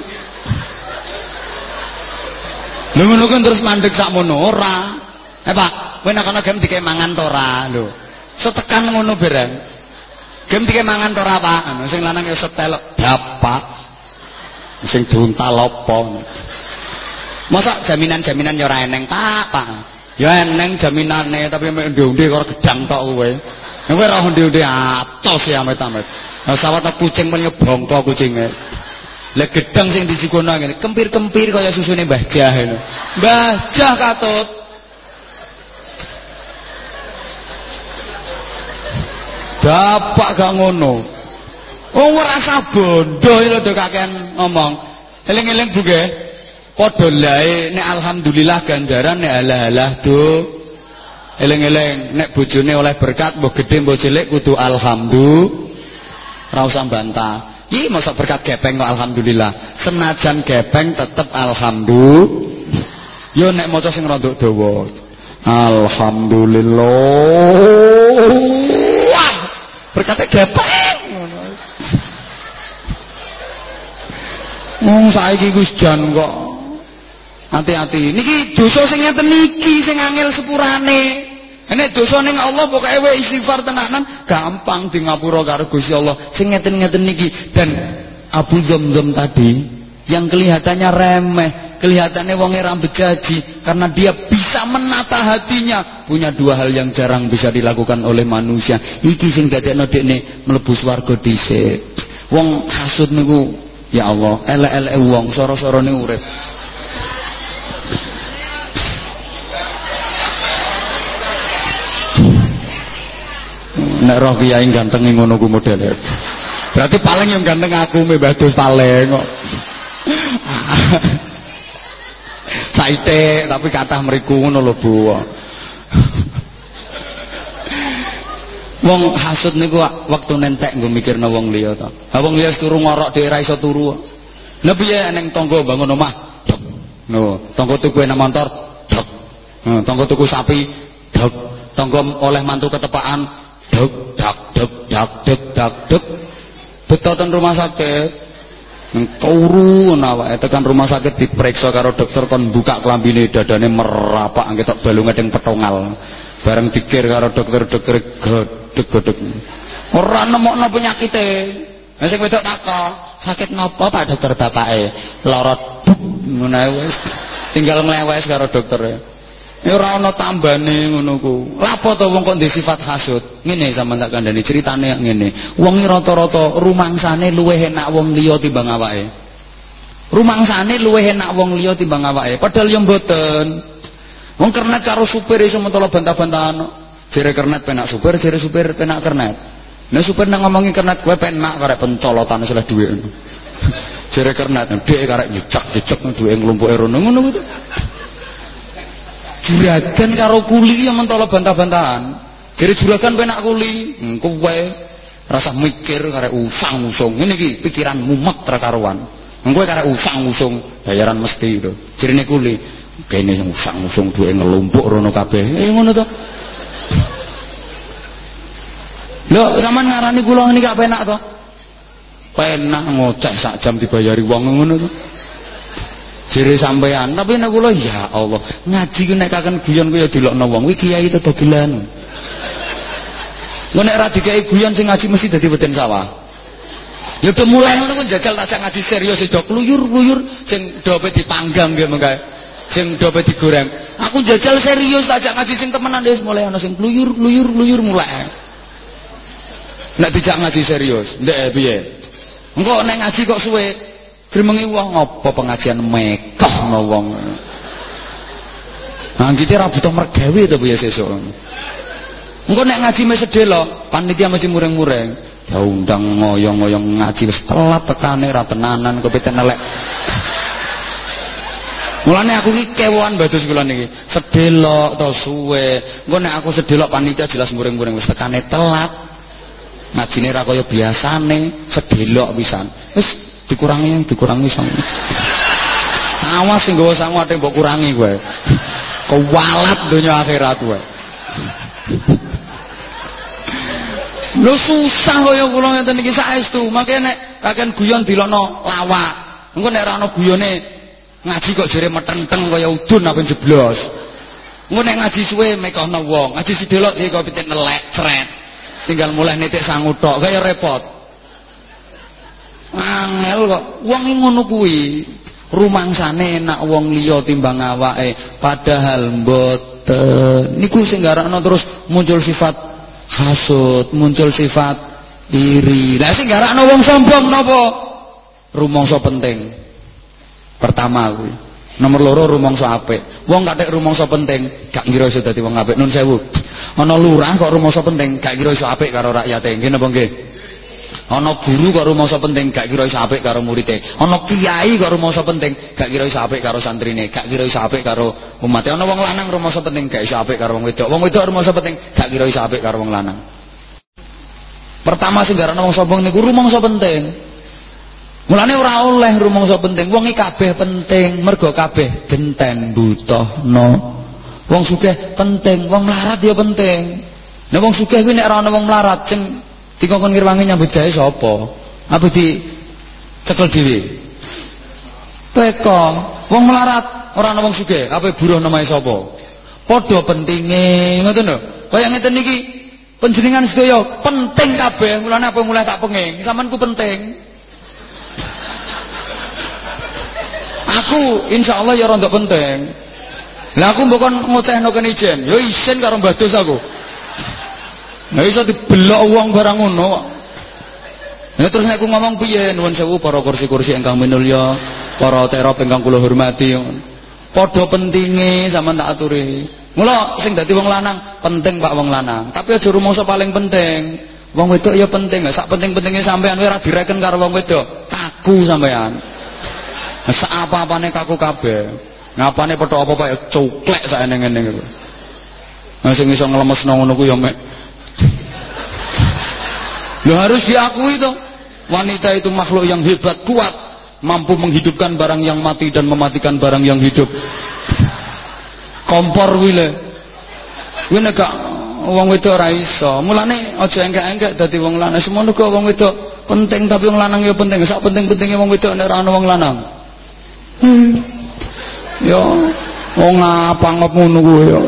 Lha ngono kan terus mandeg sakmono ora. Eh Pak, kowe nek ana game dikek mangan to ora lho. Setekan ngono barang. Game dikek mangan to ora Pak? Anu sing lanang ya setel bapak. Sing diuntal apa? Masa jaminan-jaminan ya ora eneng Pak, Pak. Ya eneng jaminane tapi mek ndonde karo gedang tok kowe. Nek kowe ora ndonde atos ya amit-amit. Lah sawat kucing men nyebongko kucinge. Lah gedang sing disikono ngene, kempir-kempir kaya susune Mbah Jah ngono. Mbah Jah katut. Bapak gak ngono. Wong ora rasa bondo lho do kakean ngomong. Eling-eling Bu nggih. Padha lae nek alhamdulillah ganjaran nek halah-halah do. Eling-eling nek bojone oleh berkat mbok gedhe mbok cilik kudu alhamdulillah. Ora usah bantah. Iki mosok berkat gepeng kok alhamdulillah. Senajan gepeng tetep alhamdulillah. Yo nek maca sing rada dawa. Alhamdulillah. Berkate gepeng ngono. Wong saiki wis jan kok. Hati-hati. Niki dosa sing ngeten niki sing angel sepurane. Nek dosa ning Allah pokoke wae istighfar tenanan gampang di ngapura karo Gusti Allah. Sing ngeten-ngeten niki dan Abu Dzamdzam tadi yang kelihatannya remeh, kelihatannya wonge ra bejaji karena dia bisa menata hatinya, punya dua hal yang jarang bisa dilakukan oleh manusia. Iki sing dadekno dekne mlebu swarga dhisik. Wong hasud niku ya Allah, elek-eleke wong soro-sorone urip. Nek roh kiai ganteng ngono ku modele. Berarti paling yang ganteng aku mbah dos paling kok. Saite tapi kathah mriku ngono lho Bu. Wong hasud niku waktu nentek nggo mikirna wong liya to. Ha wong liya turu ngorok dhewe ra iso turu. Lha piye ning tangga bangun omah? Dok. No, tangga tuku enak motor? Dok. No, tangga tuku sapi? Dok. Tangga oleh mantu ketepaan? Dok, dak, dok, dak, dok, dak, dok. Betoten rumah sakit. Turu awake tekan rumah sakit diperiksa karo dokter kon buka klambine dadane merapak ketok balunge teng petongal. Bareng dikir karo dokter-dokter godheg-godheg. Ora nemokno penyakite. Lah sing wedok takok, sakit napa Pak dokter bapake? Lara duk ngono wis. Tinggal nglewes karo doktere. Ya ora ana tambane ngono ku. Lapo to wong kok ndek sifat hasud? Ngene sampean tak kandhani critane ngene. Wong rata-rata rumangsane luwih enak wong liya timbang awake. Rumangsane luwih enak wong liya timbang awake. Padahal ya mboten. Wong kernet karo supir iso mentolo bantah-bantahan. Jere kernet penak supir, jere supir penak kernet. Nek supir nang ngomongi kernet kowe penak karek pencolotane salah dhuwit. Jere kernet dhek karek jejak-jejak dhuwit nglumpuke rono ngono kuwi. Juragan karo kuli yang mentolo bantah-bantahan. Jere juragan penak kuli, hmm, kowe rasa mikir karek usang-usung. Ngene iki pikiran mumet ra karuan. Kowe karek usang-usung bayaran mesti lho. Jerene kuli kene sing usang-usung duwe ngelumpuk rono kabeh. Eh ngono to. Lho, sampean ngarani kula niki gak penak to? Penak ngoceh sak jam dibayari wong ngono to. Jere sampean, tapi nek kula ya Allah, ngaji ku nek kaken guyon ku ya dilokno wong. Kuwi kiai itu dogelan. Ngono nek ra dikai guyon sing ngaji mesti dadi weden sawah. Ya udah mulai ngono ku jajal tak ngaji serius do kluyur-kluyur sing dope dipanggang nggih mengkae. Sing dope digoreng. Aku jajal serius tak ngaji sing temenan wis mulai ana sing kluyur-kluyur-kluyur mulai. Nek dijak ngaji serius, ndek piye? Engko nek ngaji kok suwe gremengi wong apa pengajian mekohno wong. Nah, gitu ra butuh mergawe to ya sesuk. Engko nek ngaji mes sedelo, panitia mesti mureng-mureng. Diundang ngoyong-ngoyong ngaji wis telat tekane ra tenanan kepeten elek. Mulane aku iki kewoan bados kula niki. Sedelok to suwe. Engko nek aku sedelok panitia jelas mureng-mureng wis tekane telat. Ngajine ra kaya biasane, sedelok pisan. Wis dikurangi dikurangi sang. Awas sing nggawa sangu ate mbok kurangi kowe. Kewalat donya akhirat kowe. Lho susah kaya kula ngeten iki saestu. Mangke nek kaken guyon dilokno lawak. Engko nek ora ana guyone ngaji kok jere metenteng kaya udun apa jeblos. Engko nek ngaji suwe mekohno wong, ngaji sidelok iki kok pitik nelek cret. Tinggal mulai nitik sangu tok kaya repot. Angel kok wong iki ngono kuwi. Rumangsane enak wong liya timbang awake, padahal mboten. Niku sing garakno terus muncul sifat hasud, muncul sifat iri. Lah sing garakno wong sombong napa? Rumangsa penting. Pertama kuwi. Nomor loro rumangsa apik. Wong kathik rumangsa penting, gak ngira iso dadi wong apik. Nun sewu. Ana lurah kok rumangsa penting, gak kira iso apik karo rakyate. Nggih napa nggih? Ana guru kok rumangsa penting, gak kira iso apik karo muridé. Ana kiai kok rumangsa penting, gak kira iso apik karo santrine, gak kira iso apik karo umate. Ana wong lanang rumangsa penting, gak iso apik karo wong wedok. Wong wedok rumangsa penting, gak kira iso apik karo wong lanang. Pertama sing garakno wong sombong niku rumangsa penting. Mulane ora oleh rumangsa penting. Wong iki kabeh penting, mergo kabeh genten butuhno. Wong sugih penting, wong melarat ya penting. Nek wong sugih kuwi nek ora ana wong melarat sing dikongkon ngirwangi nyambut gawe sapa? Apa di cekel dhewe? Teko, wong melarat ora ana wong sugih, apa buruh namae sapa? Padha pentinge, ngoten lho. Kaya ngeten iki, panjenengan sedaya penting kabeh, mulane apa mulai tak penging. Sampeyan ku penting. Aku insyaallah ya rada penting. Lah aku mbok kon ngocehno kene ijen, ya isin karo Mbah Dos aku. Nah iso dibelok wong barang ngono kok. Ya terus nek aku ngomong piye nuwun sewu para kursi-kursi ingkang minulya, para terop ingkang kula hormati. Padha pentinge sampean tak aturi. Mula sing dadi wong lanang penting Pak wong lanang, tapi aja rumangsa paling penting. Wong wedok ya penting, sak penting-pentinge sampean kowe ora direken karo wong wedok, kaku sampean. Sak apa-apane kaku kabeh. Ngapane petok apa Pak ya cuklek sak ngene-ngene iku. Nah sing iso nglemesno ngono ku ya mek Lo harus diakui toh, wanita itu makhluk yang hebat, kuat, mampu menghidupkan barang yang mati dan mematikan barang yang hidup. Kompor kuwi lho. Kuwi nek gak wong wedok ora iso. Mulane aja engkek-engkek dadi wong lanang. Semono kok wong wedok penting, tapi wong lanang ya penting. Sak penting-pentinge wong wedok nek ora ana wong lanang. Hmm. Ya wong apa ngop ngono kuwi ya.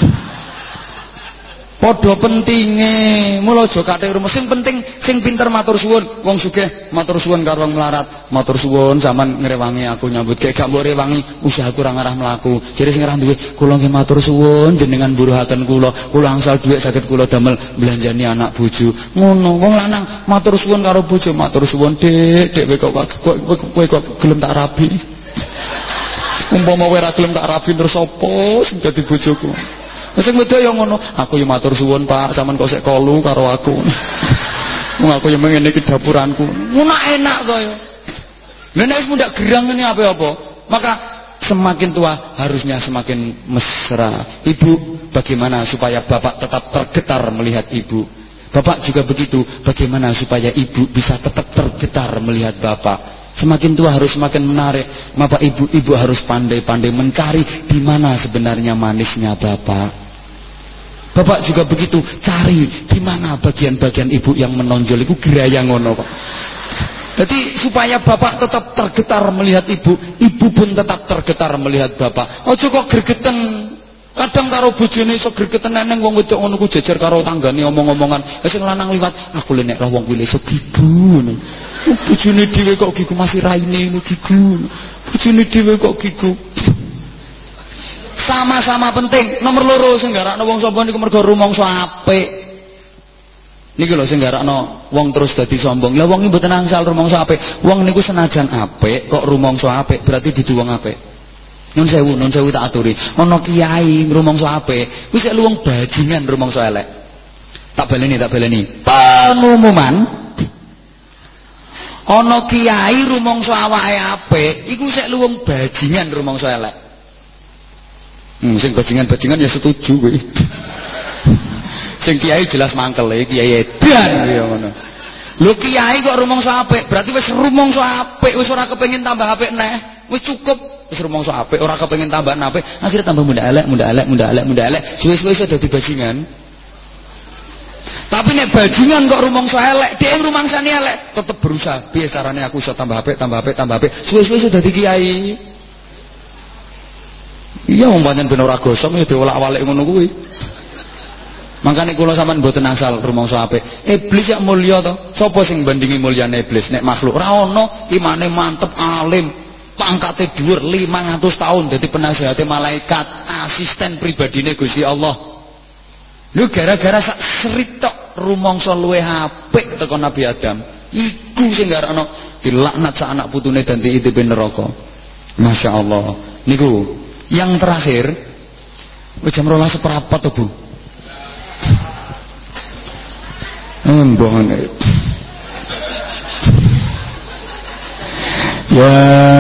Padha pentinge, mula aja kathik rumus. Sing penting sing pinter matur suwun, wong sugih matur suwun karo wong melarat. Matur suwun sampean ngrewangi aku nyambut gawe, gak mbok rewangi usahaku ora ngarah mlaku. Jare sing ora duwe, kula nggih matur suwun jenengan buruhaken kula. Kula angsal dhuwit saged kula damel belanjani anak bojo. Ngono, wong lanang matur suwun karo bojo, matur suwun Dik, Dik kowe kok kowe kok gelem tak rabi. Umpama kowe ora gelem tak rabi terus sapa sing dadi bojoku? Sing wedok ya ngono, aku ya matur suwun Pak, sampean kok sik kolu karo aku. Wong aku ya ngene iki dapuranku. Ngono enak to ya. Lah nek wis mundak gerang ngene apa-apa, maka semakin tua harusnya semakin mesra. Ibu, bagaimana supaya bapak tetap tergetar melihat ibu? Bapak juga begitu, bagaimana supaya ibu bisa tetap tergetar melihat bapak? Semakin tua harus semakin menarik. Bapak ibu, ibu harus pandai-pandai mencari di mana sebenarnya manisnya bapak. Bapak juga begitu, cari di mana bagian-bagian ibu yang menonjol itu geraya ngono kok. Jadi supaya bapak tetap tergetar melihat ibu, ibu pun tetap tergetar melihat bapak. Ojo kok gregeten. Kadang karo bojone iso gregeten neneng wong wedok ngono ku jejer karo tanggane omong-omongan. Wis sing lanang liwat, aku le nek roh wong kuwi iso gigu ngono. Bojone dhewe kok gigu masih raine ngono gigu. Bojone dhewe kok gigu. Sama-sama penting. Nomor loro sing garakno wong sombong niku mergo rumangsa apik. Niki lho sing garakno wong terus dadi sombong. Lah wong iki mboten angsal rumangsa apik. Wong niku senajan apik kok rumangsa apik, berarti dudu wong apik. Nun sewu, nun sewu tak aturi. Ana kiai rumangsa apik, kuwi sik luwung bajingan rumangsa elek. Tak baleni, tak baleni. Pengumuman. Ana kiai rumangsa awake apik, iku sik luwung bajingan rumangsa elek. Hmm, sing bajingan-bajingan ya setuju kowe. Sing kiai jelas mangkel e, kiai edan ya ngono. Lho kiai kok rumangsa apik, berarti wis rumangsa apik, wis ora kepengin tambah apik neh. Wis cukup, wis rumangsa apik, ora kepengin tambah apik, akhirnya tambah muda elek, muda elek, muda elek, muda elek, suwe-suwe iso dadi bajingan. Tapi nek bajingan kok rumangsa elek, dhek rumangsane elek, tetep berusaha, piye carane aku iso tambah apik, tambah apik, tambah apik, suwe-suwe iso dadi kiai. Iya wong pancen ben ora gosong ya diolak-walik ngono kuwi. Makane kula sampean mboten asal rumangsa apik. Iblis yak mulya to. Sapa sing bandingi mulyane iblis nek makhluk? Ora ana, imane mantep, alim, pangkate dhuwur lima ratus tahun dadi penasihate malaikat, asisten pribadine Gusti Allah. Lho gara-gara sak serit tok rumangsa luwih apik teko Nabi Adam. Iku sing garakno dilaknat sak anak putune dan diintip neraka. Masya Allah. Niku yang terakhir, jam rolas seperempat tuh Bu. Embongan. Ya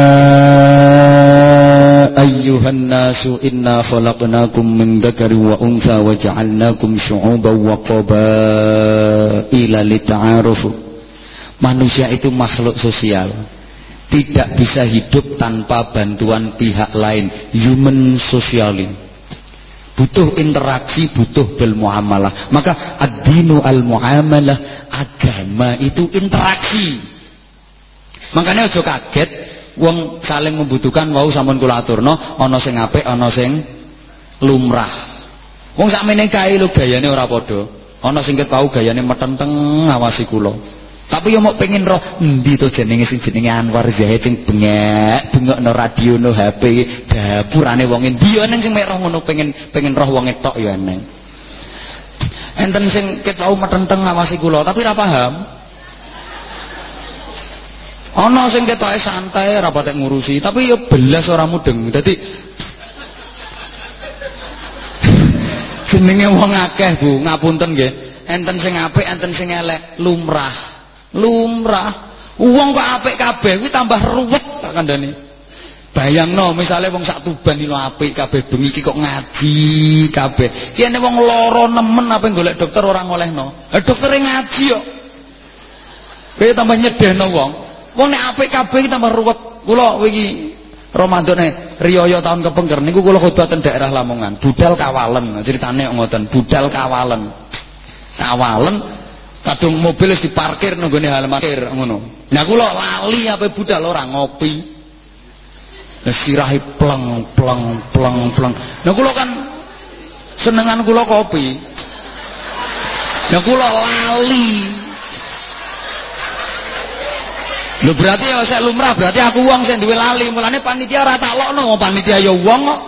ayyuhan nasu inna khalaqnakum min dzakari wa untha wa ja'alnakum syu'uban wa qabaila lita'arufu. Manusia itu makhluk sosial. Tidak bisa hidup tanpa bantuan pihak lain. Human socially. Butuh interaksi, butuh bermuamalah. Maka ad-dinu al-muamalah, agama itu interaksi. Makanya aja kaget wong saling membutuhkan wau sampun kula aturno, ana sing apik, ana sing lumrah. Wong sakmene kae lho gayane ora padha. Ana sing ket wau gayane metenteng ngawasi kula. Tapi yo mau pengen roh endi to jenenge sing jenenge Anwar Zahid sing bengek bengokno radio no H P dapurane wong endi yo neng sing mek roh ngono pengen pengen roh wong etok yo neng. Enten sing ket wau metenteng ngawasi kula tapi ora paham. Ana sing ketoke santai ora patek ngurusi tapi yo belas ora mudeng. Dadi jenenge wong akeh Bu, ngapunten nggih. Enten sing apik, enten sing elek, lumrah. Lumrah. Wong kok apik kabeh kuwi tambah ruwet tak kandhani. Bayangno misale wong sak Tuban iki apik kabeh bengi iki kok ngaji kabeh. Ki ene wong lara nemen apa golek dokter ora ngolehno. Lah doktere ngaji kok. Kowe tambah nyedehno wong. Wong nek apik kabeh iki tambah ruwet. Kula wingi Ramadane riyaya tahun kepengker niku kula khotbah teng daerah Lamongan. Budal Kawalen, ceritane ngoten, budal Kawalen. Kawalen kadung mobil wis diparkir nang gone halaman parkir ngono. Nah kula lali ape budal ora ngopi. Wis sirahe pleng pleng pleng pleng. Nah kula kan senengan kula kopi. Nah kula lali. Lho berarti ya saya lumrah, berarti aku wong sing duwe lali. Mulane panitia ora tak lokno, panitia ya wong kok.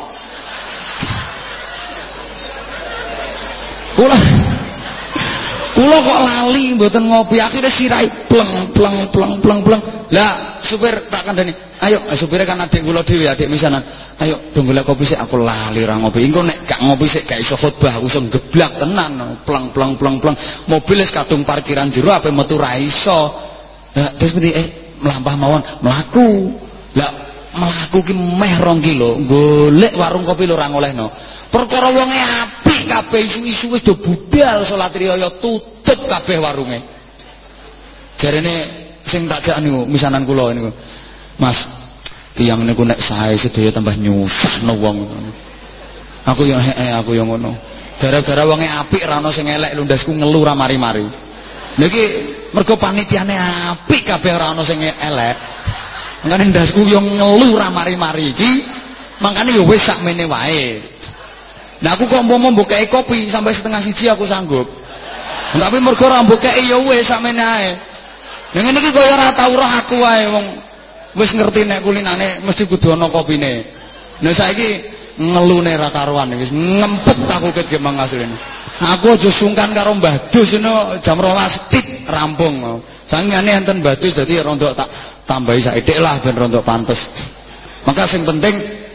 Kula Kula kok lali mboten ngopi, akhirnya sirai pleng pleng pleng pleng pleng. Lah supir tak kandhani, ayo supire kan adik kula dhewe, adik misanan. Ayo do golek kopi sik, aku lali ra ngopi. Engko nek gak ngopi sik gak iso khotbah, aku iso geblak tenan. Pleng pleng pleng pleng. Mobil wis kadung parkiran jero ape metu ra iso. Lah terus mesti eh mlampah mawon, mlaku. Lah mlaku ki meh rong kilo, golek warung kopi lho ora ngolehno. Perkara wonge apik kabeh isu-isu wis do budal salat riyaya tutup kabeh warunge. Jarene sing tak jak niku misanan kula niku. Mas, tiyang niku nek sae sedaya tambah nyusahno wong. Aku yo heeh aku yo ngono. Gara-gara wonge apik ra ono sing elek lho ndasku ngelu ra mari-mari. Lha iki mergo panitiane apik kabeh ora ono sing elek. Mangkane ndasku yo ngelu ra mari-mari iki. Mangkane yo wis sakmene wae. Nah aku kok mau mbokeki kopi sampai setengah siji aku sanggup. Tapi mergo ora mbokeki ya wis sakmene ae. Ning ngene iki kaya ora tau roh aku wae wong wis ngerti nek kulinane mesti kudu ana kopine. Nah saiki ngelune ra karuan wis ngempet aku ket gemang asline. Aku aja sungkan karo Mbah Dus ngono jam rolas tit rampung. Sangane enten Mbah Dus dadi rondok tak tambahi saithik lah ben rondok pantes. Maka sing penting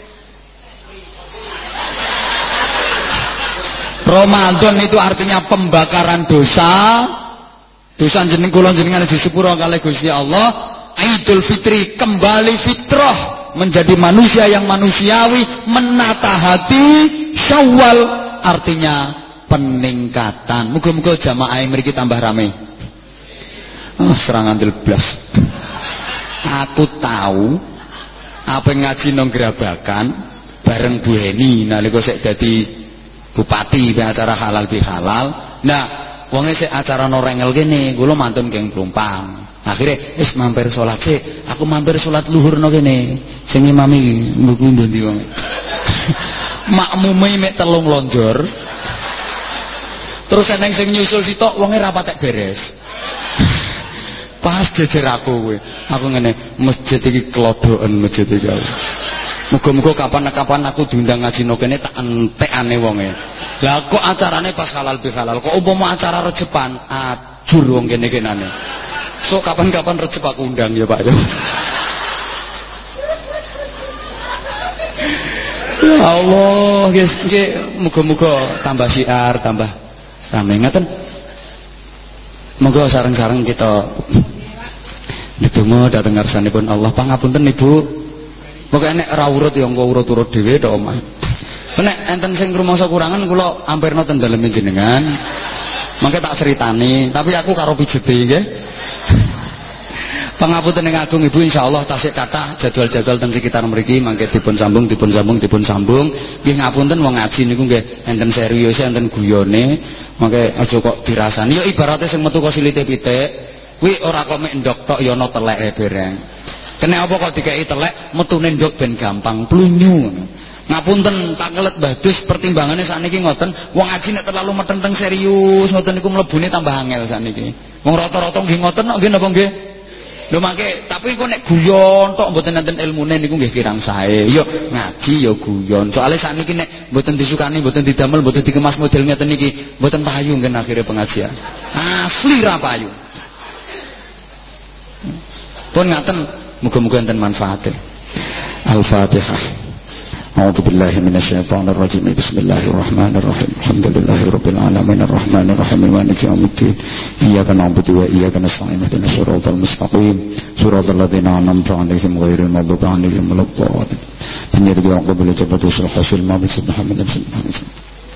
Ramadan itu artinya pembakaran dosa. Dosa jeneng kula jenengan disepuro kalih Gusti Allah. Idul Fitri kembali fitrah menjadi manusia yang manusiawi, menata hati. Syawal artinya peningkatan. Muga-muga jamaah mriki tambah rame. Oh, serangan blas. Aku tahu apa ngaji nang Grabakan bareng Bu Heni nalika sik dadi bupati be acara halal bi halal. Nah, wonge sik acara norengel kene, kula mantun geng Plumpang. Akhire wis mampir salat sik, aku mampir salat luhurno kene. Sing imami mbuku ndi wong. Makmume mek telung lonjor. Terus eneng sing nyusul sitok wonge ra patek beres. Pas jejer aku kowe. Aku ngene, masjid iki klodoken masjid iki. Muga-muga kapan-kapan aku diundang ngaji no kene tak entekane wonge. Lah kok acarane pas halal bi halal. Kok umpama acara rejepan, ajur wong kene-kenane. So kapan-kapan rejep aku undang ya Pak ya. Ya Allah, guys, nggih muga-muga tambah syiar, tambah rame ngaten. Moga sareng-sareng kita ndedonga dhateng ngarsanipun Allah. Pangapunten Ibu. Pokoke nek ora urut ya engko urut-urut dhewe tok omah. Nek enten sing rumangsa kurangan kula ampirna ten daleme jenengan. Mangke tak critani, tapi aku karo pijete nggih. Pangapunten ing agung Ibu insyaallah tasik kathah jadwal-jadwal ten sekitar mriki mangke dipun sambung dipun sambung dipun sambung. Nggih ngapunten wong ngaji niku nggih enten serius enten guyone. Mangke aja kok dirasani. Ya ibarate sing metu kok silite pitik, kuwi ora kok mek ndok tok ya ana teleke bereng. Kena apa kok dikei telek metune ndok ben gampang plunyu. Ngapunten tak kelet Mbah Dus pertimbangane sakniki ngoten, wong ngaji nek terlalu metenteng serius ngoten niku mlebune tambah angel sakniki. Wong rata-rata nggih ngoten kok nggih napa nggih? Lho mangke tapi kok nek guyon tok mboten enten ilmune niku nggih kirang sae. Yo ngaji yo guyon. Soale sakniki nek mboten disukani, mboten didamel, mboten dikemas model ngeten niki, mboten payu ngen akhire pengajian. Asli ra payu. Pun ngaten muga-muga enten manfaate. Al-Fatihah. A'udzu billahi minasyaitonir rajim. Bismillahirrahmanirrahim. Alhamdulillahirabbil alamin arrahmanir rahim maliki yaumiddin. Iyyaka na'budu wa iyyaka nasta'in. Ihdinas siratal mustaqim. Siratal ladzina an'amta 'alaihim ghairil maghdubi 'alaihim waladdallin. Inna lillahi wa inna ilaihi raji'un.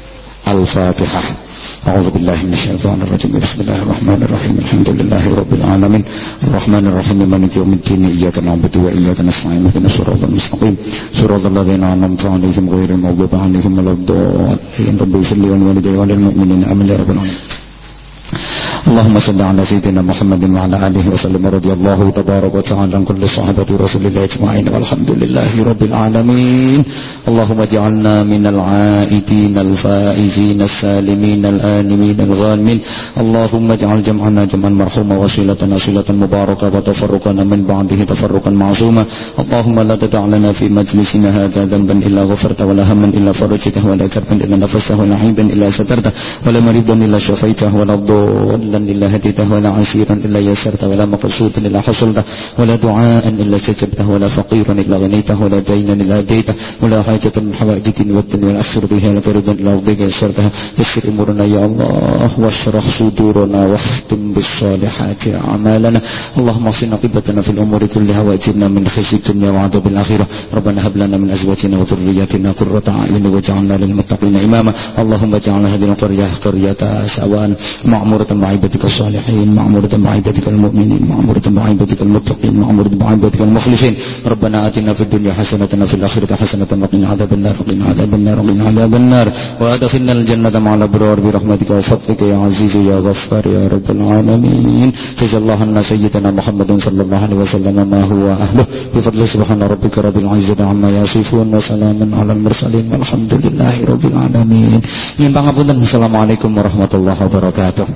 Al-Fatihah. أعوذ بالله من الشيطان الرجيم بسم الله الرحمن الرحيم الحمد لله رب العالمين الرحمن الرحيم مالك يوم الدين إياك نعبد وإياك نستعين اهدنا الصراط المستقيم صراط الذين أنعمت عليهم غير المغضوب عليهم ولا الضالين رب اغفر لي ولوالدي وللمؤمنين آمين يا رب العالمين. اللهم صل على سيدنا محمد وعلى آله وسلم رضي الله تبارك وتعالى عن كل صحابة رسول الله أجمعين والحمد لله رب العالمين. اللهم اجعلنا من العائدين الفائزين السالمين الآمنين الغانمين. اللهم اجعل جمعنا جمعا مرحوما وصلتنا صلة مباركة وتفرقنا من بعده تفرقا معصوما. اللهم لا تدع لنا في مجلسنا هذا ذنبا إلا غفرته ولا هما إلا فرجته ولا كربا إلا نفسته ولا عيبا إلا سترته ولا مريضا إلا شفيته ولا ضالا إلا هديته ولا عسيرا إلا يسرته ولا مقصودا إلا حصلته ولا دعاء إلا استجبته ولا فقيرا إلا غنيته ولا دينا إلا أديته ولا حاجة من حوائج الدين والدنيا والآخرة بها لك رضا إلا رضيت يسرتها. يسر أمورنا يا الله واشرح صدورنا واختم بالصالحات أعمالنا. اللهم اصلنا عاقبتنا في الأمور كلها وأجرنا من خزي الدنيا وعذاب الآخرة. ربنا هب لنا من أزواجنا وذرياتنا قرة أعين واجعلنا للمتقين إماما. اللهم اجعل هذه القرية قرية سواء معمورة بعبادك الصالحين معمورة بعبادك المؤمنين معمورة بعبادك المتقين معمورة بعبادك المخلصين. ربنا آتنا في الدنيا حسنة وفي الآخرة حسنة وقنا عذاب النار وقنا عذاب النار وقنا عذاب النار وأدخلنا الجنة مع الأبرار برحمتك وفضلك يا عزيز يا غفار يا رب العالمين. جزا الله عنا سيدنا محمد صلى الله عليه وسلم ما هو أهله بفضل سبحان ربك رب العزة عما يصفون وسلام على المرسلين والحمد لله رب العالمين. Assalamualaikum warahmatullahi wabarakatuh.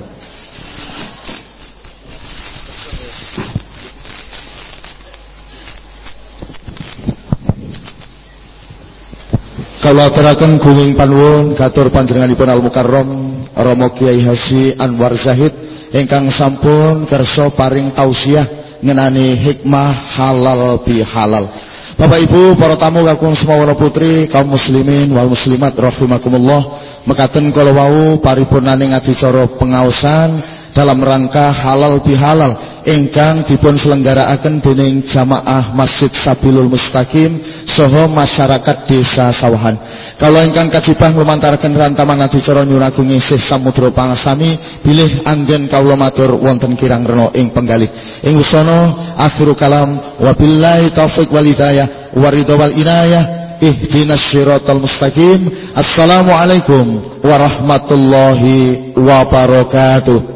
Kula aturaken gunging panuwun katur panjenenganipun Al Mukarram Rama Kyai Haji Anwar Zahid ingkang sampun kersa paring tausiah ngenani hikmah halal bi halal. Bapak Ibu para tamu kakung semono putri kaum muslimin wal muslimat rahimakumullah, mekaten kala wau paripurnaning adicara pengaosan dalam rangka halal bihalal ingkang dipun selenggarakan dening jamaah Masjid Sabilul Mustaqim saha masyarakat Desa Sawahan. Kalau ingkang kajibah lumantaraken rantaman adicara nyunagung isih samudra pangasami bilih anggen kawula matur wonten kirang rena ing penggalih. Ing usana akhiru kalam wabillahi taufik wal hidayah waridho wal inayah ihdinas siratal mustaqim. Assalamualaikum warahmatullahi wabarakatuh.